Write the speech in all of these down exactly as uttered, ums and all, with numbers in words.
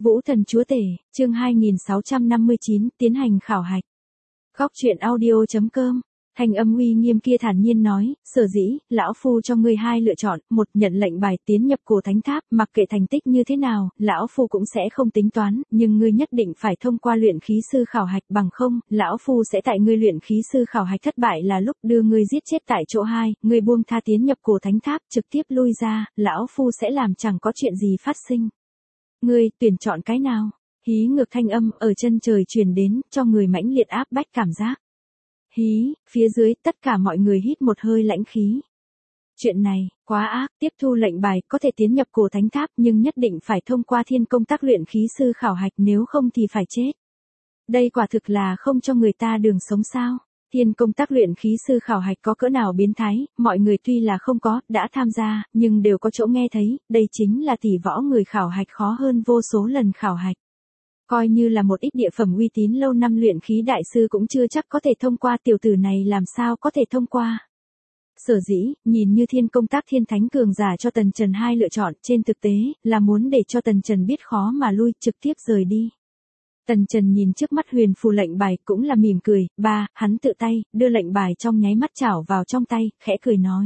Vũ Thần Chúa Tể, chương hai nghìn sáu trăm năm mươi chín, tiến hành khảo hạch. Góc truyện audio chấm com. Thanh âm uy nghiêm kia thản nhiên nói, sở dĩ, lão phu cho ngươi hai lựa chọn, một nhận lệnh bài tiến nhập Cổ Thánh Tháp, mặc kệ thành tích như thế nào, lão phu cũng sẽ không tính toán, nhưng ngươi nhất định phải thông qua luyện khí sư khảo hạch, bằng không, lão phu sẽ tại ngươi luyện khí sư khảo hạch thất bại là lúc đưa ngươi giết chết tại chỗ. Hai, ngươi buông tha tiến nhập Cổ Thánh Tháp, trực tiếp lui ra, lão phu sẽ làm chẳng có chuyện gì phát sinh. Ngươi tuyển chọn cái nào? Hí ngược thanh âm ở chân trời truyền đến, cho người mãnh liệt áp bách cảm giác. Hí, phía dưới tất cả mọi người hít một hơi lãnh khí. Chuyện này, quá ác, tiếp thu lệnh bài có thể tiến nhập Cổ Thánh Tháp nhưng nhất định phải thông qua thiên công tác luyện khí sư khảo hạch, nếu không thì phải chết. Đây quả thực là không cho người ta đường sống sao. Thiên công tác luyện khí sư khảo hạch có cỡ nào biến thái, mọi người tuy là không có, đã tham gia, nhưng đều có chỗ nghe thấy, đây chính là tỷ võ người khảo hạch khó hơn vô số lần khảo hạch. Coi như là một ít địa phẩm uy tín lâu năm luyện khí đại sư cũng chưa chắc có thể thông qua, tiểu tử này làm sao có thể thông qua. Sở dĩ, nhìn như thiên công tác thiên thánh cường giả cho Tần Trần hai lựa chọn, trên thực tế, là muốn để cho Tần Trần biết khó mà lui, trực tiếp rời đi. Tần Trần nhìn trước mắt huyền phù lệnh bài cũng là mỉm cười, ba, hắn tự tay, đưa lệnh bài trong nháy mắt chảo vào trong tay, khẽ cười nói.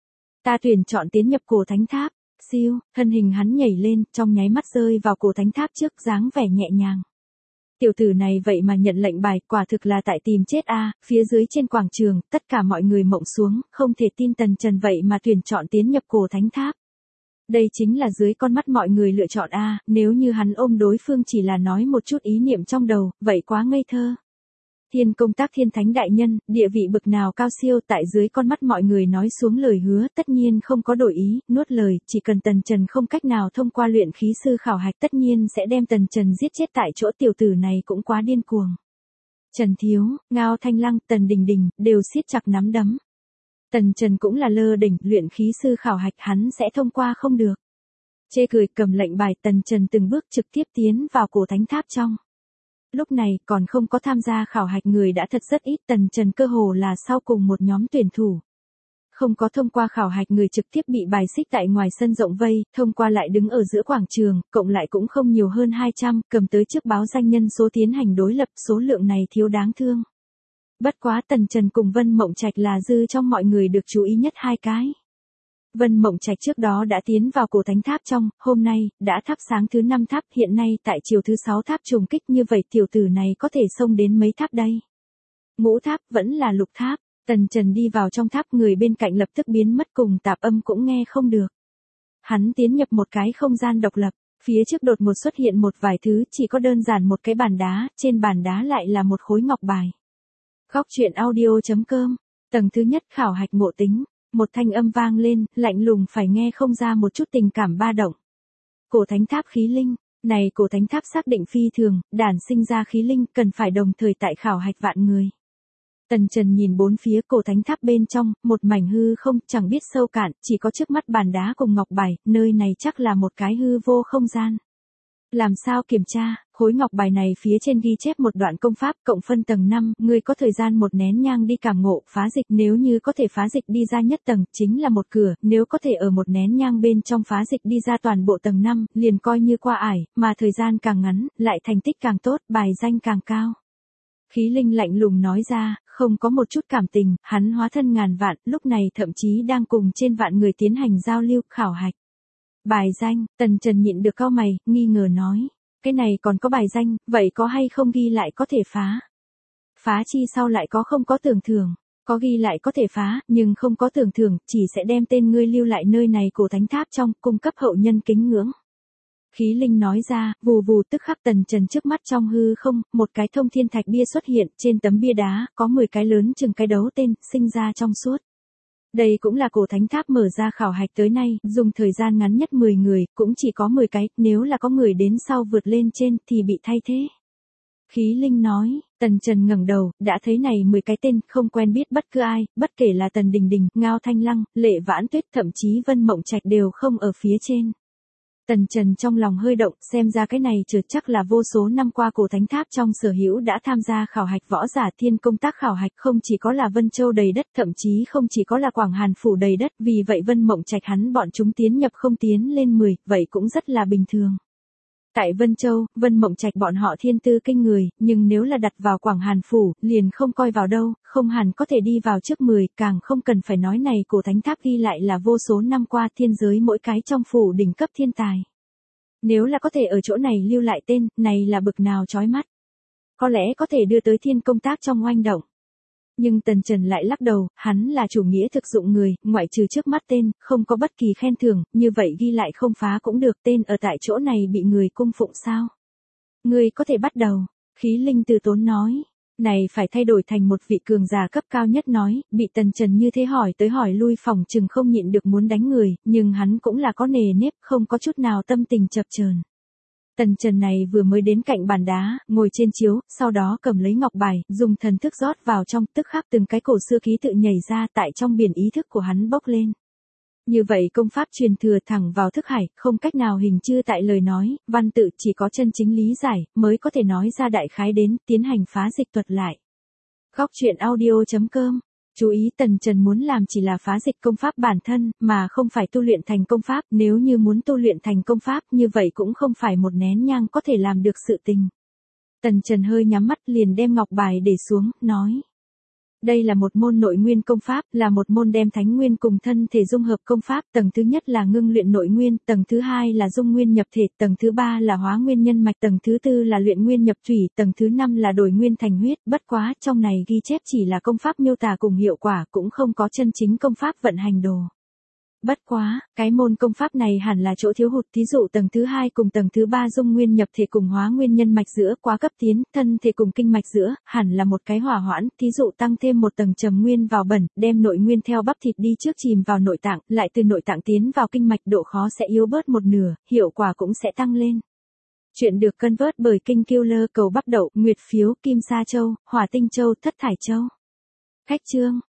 Ta tuyển chọn tiến nhập Cổ Thánh Tháp. Siêu, thân hình hắn nhảy lên, trong nháy mắt rơi vào Cổ Thánh Tháp trước, dáng vẻ nhẹ nhàng. Tiểu tử này vậy mà nhận lệnh bài, quả thực là tại tìm chết a. À, phía dưới trên quảng trường, tất cả mọi người mộng xuống, không thể tin Tần Trần vậy mà tuyển chọn tiến nhập Cổ Thánh Tháp. Đây chính là dưới con mắt mọi người lựa chọn a, à, nếu như hắn ôm đối phương chỉ là nói một chút ý niệm trong đầu, vậy quá ngây thơ. Thiên công tác thiên thánh đại nhân, địa vị bực nào cao siêu, tại dưới con mắt mọi người nói xuống lời hứa, tất nhiên không có đổi ý, nuốt lời, chỉ cần Tần Trần không cách nào thông qua luyện khí sư khảo hạch tất nhiên sẽ đem Tần Trần giết chết tại chỗ. Tiểu tử này cũng quá điên cuồng. Trần Thiếu, Ngao Thanh Lăng, Tần Đình Đình, đều siết chặt nắm đấm. Tần Trần cũng là lơ đỉnh, luyện khí sư khảo hạch hắn sẽ thông qua không được. Chê cười, cầm lệnh bài, Tần Trần từng bước trực tiếp tiến vào Cổ Thánh Tháp trong. Lúc này, còn không có tham gia khảo hạch người đã thật rất ít, Tần Trần cơ hồ là sau cùng một nhóm tuyển thủ. Không có thông qua khảo hạch người trực tiếp bị bài xích tại ngoài sân rộng vây, thông qua lại đứng ở giữa quảng trường, cộng lại cũng không nhiều hơn hai trăm, cầm tới trước báo danh nhân số tiến hành đối lập, số lượng này thiếu đáng thương. Bất quá Tần Trần cùng Vân Mộng Trạch là dư trong mọi người được chú ý nhất hai cái. Vân Mộng Trạch trước đó đã tiến vào Cổ Thánh Tháp trong, hôm nay, đã thắp sáng thứ năm tháp, hiện nay tại chiều thứ sáu tháp trùng kích, như vậy tiểu tử này có thể xông đến mấy tháp đây? Ngũ tháp, vẫn là lục tháp. Tần Trần đi vào trong tháp, người bên cạnh lập tức biến mất, cùng tạp âm cũng nghe không được. Hắn tiến nhập một cái không gian độc lập, phía trước đột ngột xuất hiện một vài thứ, chỉ có đơn giản một cái bàn đá, trên bàn đá lại là một khối ngọc bài. Góc truyện audio chấm com, tầng thứ nhất khảo hạch ngộ tính. Một thanh âm vang lên, lạnh lùng phải nghe không ra một chút tình cảm ba động. Cổ Thánh Tháp khí linh, này Cổ Thánh Tháp xác định phi thường, đản sinh ra khí linh, cần phải đồng thời tại khảo hạch vạn người. Tần Trần nhìn bốn phía Cổ Thánh Tháp bên trong, một mảnh hư không, chẳng biết sâu cạn, chỉ có trước mắt bàn đá cùng ngọc bài, nơi này chắc là một cái hư vô không gian. Làm sao kiểm tra? Khối ngọc bài này phía trên ghi chép một đoạn công pháp, cộng phân tầng năm, ngươi có thời gian một nén nhang đi cảm ngộ, phá dịch, nếu như có thể phá dịch đi ra nhất tầng, chính là một cửa, nếu có thể ở một nén nhang bên trong phá dịch đi ra toàn bộ tầng năm, liền coi như qua ải, mà thời gian càng ngắn, lại thành tích càng tốt, bài danh càng cao. Khí linh lạnh lùng nói ra, không có một chút cảm tình, hắn hóa thân ngàn vạn, lúc này thậm chí đang cùng trên vạn người tiến hành giao lưu, khảo hạch. Bài danh, Tần Trần nhịn được cau mày, nghi ngờ nói. Cái này còn có bài danh, vậy có hay không ghi lại có thể phá? Phá chi sau lại có không có tưởng thưởng? Có ghi lại có thể phá, nhưng không có tưởng thưởng, chỉ sẽ đem tên ngươi lưu lại nơi này Cổ Thánh Tháp trong, cung cấp hậu nhân kính ngưỡng. Khí linh nói ra, vù vù, tức khắc Tần Trần trước mắt trong hư không, một cái thông thiên thạch bia xuất hiện, trên tấm bia đá, có mười cái lớn chừng cái đấu tên, sinh ra trong suốt. Đây cũng là Cổ Thánh Tháp mở ra khảo hạch tới nay, dùng thời gian ngắn nhất mười người, cũng chỉ có mười cái, nếu là có người đến sau vượt lên trên thì bị thay thế. Khí linh nói, Tần Trần ngẩng đầu, đã thấy này mười cái tên, không quen biết bất cứ ai, bất kể là Tần Đình Đình, Ngao Thanh Lăng, Lệ Vãn Tuyết, thậm chí Vân Mộng Trạch đều không ở phía trên. Tần Trần trong lòng hơi động, xem ra cái này trượt chắc là vô số năm qua Cổ Thánh Tháp trong sở hữu đã tham gia khảo hạch võ giả thiên công tác khảo hạch, không chỉ có là Vân Châu đầy đất, thậm chí không chỉ có là Quảng Hàn Phủ đầy đất, vì vậy Vân Mộng Trạch hắn bọn chúng tiến nhập không tiến lên mười, vậy cũng rất là bình thường. Tại Vân Châu, Vân Mộng Trạch bọn họ thiên tư kinh người, nhưng nếu là đặt vào Quảng Hàn Phủ, liền không coi vào đâu, không hẳn có thể đi vào trước mười, càng không cần phải nói này cổ thánh tháp ghi lại là vô số năm qua thiên giới mỗi cái trong phủ đỉnh cấp thiên tài. Nếu là có thể ở chỗ này lưu lại tên, này là bực nào chói mắt. Có lẽ có thể đưa tới thiên công tác trong oanh động. Nhưng Tần Trần lại lắc đầu, hắn là chủ nghĩa thực dụng người, ngoại trừ trước mắt tên, không có bất kỳ khen thưởng, như vậy ghi lại không phá cũng được, tên ở tại chỗ này bị người cung phụng sao. Người có thể bắt đầu, Khí Linh từ tốn nói, này phải thay đổi thành một vị cường giả cấp cao nhất nói, bị Tần Trần như thế hỏi tới hỏi lui phòng chừng không nhịn được muốn đánh người, nhưng hắn cũng là có nề nếp, không có chút nào tâm tình chập chờn. Tần Trần này vừa mới đến cạnh bàn đá, ngồi trên chiếu, sau đó cầm lấy ngọc bài, dùng thần thức rót vào trong, tức khắc từng cái cổ xưa ký tự nhảy ra tại trong biển ý thức của hắn bốc lên. Như vậy công pháp truyền thừa thẳng vào thức hải, không cách nào hình chư tại lời nói, văn tự chỉ có chân chính lý giải, mới có thể nói ra đại khái đến, tiến hành phá dịch thuật lại. Góc truyện audio chấm com. Chú ý Tần Trần muốn làm chỉ là phá dịch công pháp bản thân, mà không phải tu luyện thành công pháp, nếu như muốn tu luyện thành công pháp như vậy cũng không phải một nén nhang có thể làm được sự tình. Tần Trần hơi nhắm mắt liền đem ngọc bài để xuống, nói. Đây là một môn nội nguyên công pháp, là một môn đem thánh nguyên cùng thân thể dung hợp công pháp, tầng thứ nhất là ngưng luyện nội nguyên, tầng thứ hai là dung nguyên nhập thể, tầng thứ ba là hóa nguyên nhân mạch, tầng thứ tư là luyện nguyên nhập thủy, tầng thứ năm là đổi nguyên thành huyết, bất quá, trong này ghi chép chỉ là công pháp miêu tả cùng hiệu quả, cũng không có chân chính công pháp vận hành đồ. Bất quá, cái môn công pháp này hẳn là chỗ thiếu hụt, thí dụ tầng thứ hai cùng tầng thứ ba dung nguyên nhập thể cùng hóa nguyên nhân mạch giữa, quá cấp tiến, thân thể cùng kinh mạch giữa, hẳn là một cái hỏa hoãn, thí dụ tăng thêm một tầng trầm nguyên vào bẩn, đem nội nguyên theo bắp thịt đi trước chìm vào nội tạng, lại từ nội tạng tiến vào kinh mạch, độ khó sẽ yếu bớt một nửa, hiệu quả cũng sẽ tăng lên. Chuyện được cân vớt bởi Kinh Killer, Cầu Bắp Đậu, Nguyệt Phiếu, Kim Sa Châu, Hỏa Tinh Châu, Thất Thải Châu. Khách chương.